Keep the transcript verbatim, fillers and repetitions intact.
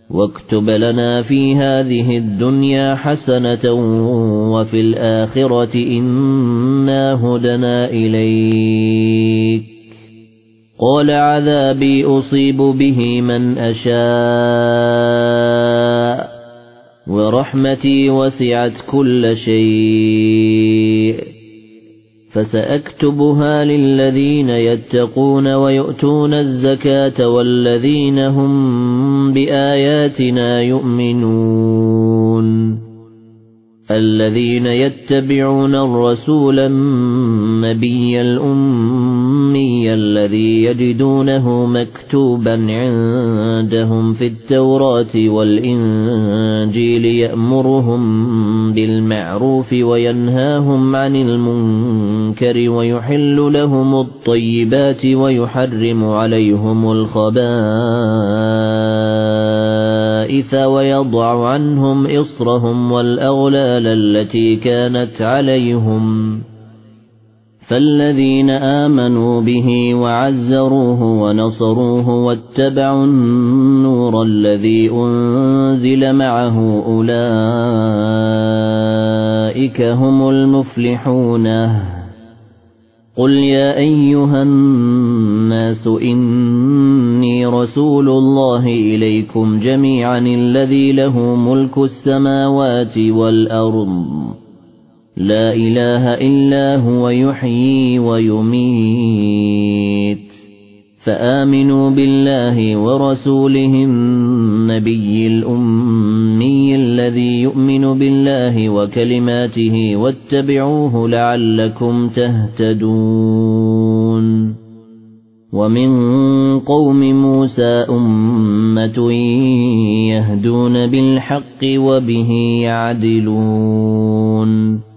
واكتب لنا في هذه الدنيا حسنة وفي الآخرة إنا هدنا إليك قال عذابي أصيب به من أشاء ورحمتي وسعت كل شيء فسأكتبها للذين يتقون ويؤتون الزكاة والذين هم بآياتنا يؤمنون الذين يتبعون الرسول النبي الأمي الذي يجدونه مكتوبا عندهم في التوراة والإنجيل يأمرهم بالمعروف وينهاهم عن المنكر ويحل لهم الطيبات ويحرم عليهم الخبائث ويضع عنهم إصرهم والأغلال التي كانت عليهم فالذين آمنوا به وعزروه ونصروه واتبعوا النور الذي أنزل معه أولئك هم المفلحون قل يا أيها الناس إني رسول الله إليكم جميعا الذي له ملك السماوات والأرض لا إله إلا هو يحيي ويميت فآمنوا بالله ورسوله النبي الأمي الذي يؤمن بالله وكلماته واتبعوه لعلكم تهتدون ومن قوم موسى أمة يهدون بالحق وبه يعدلون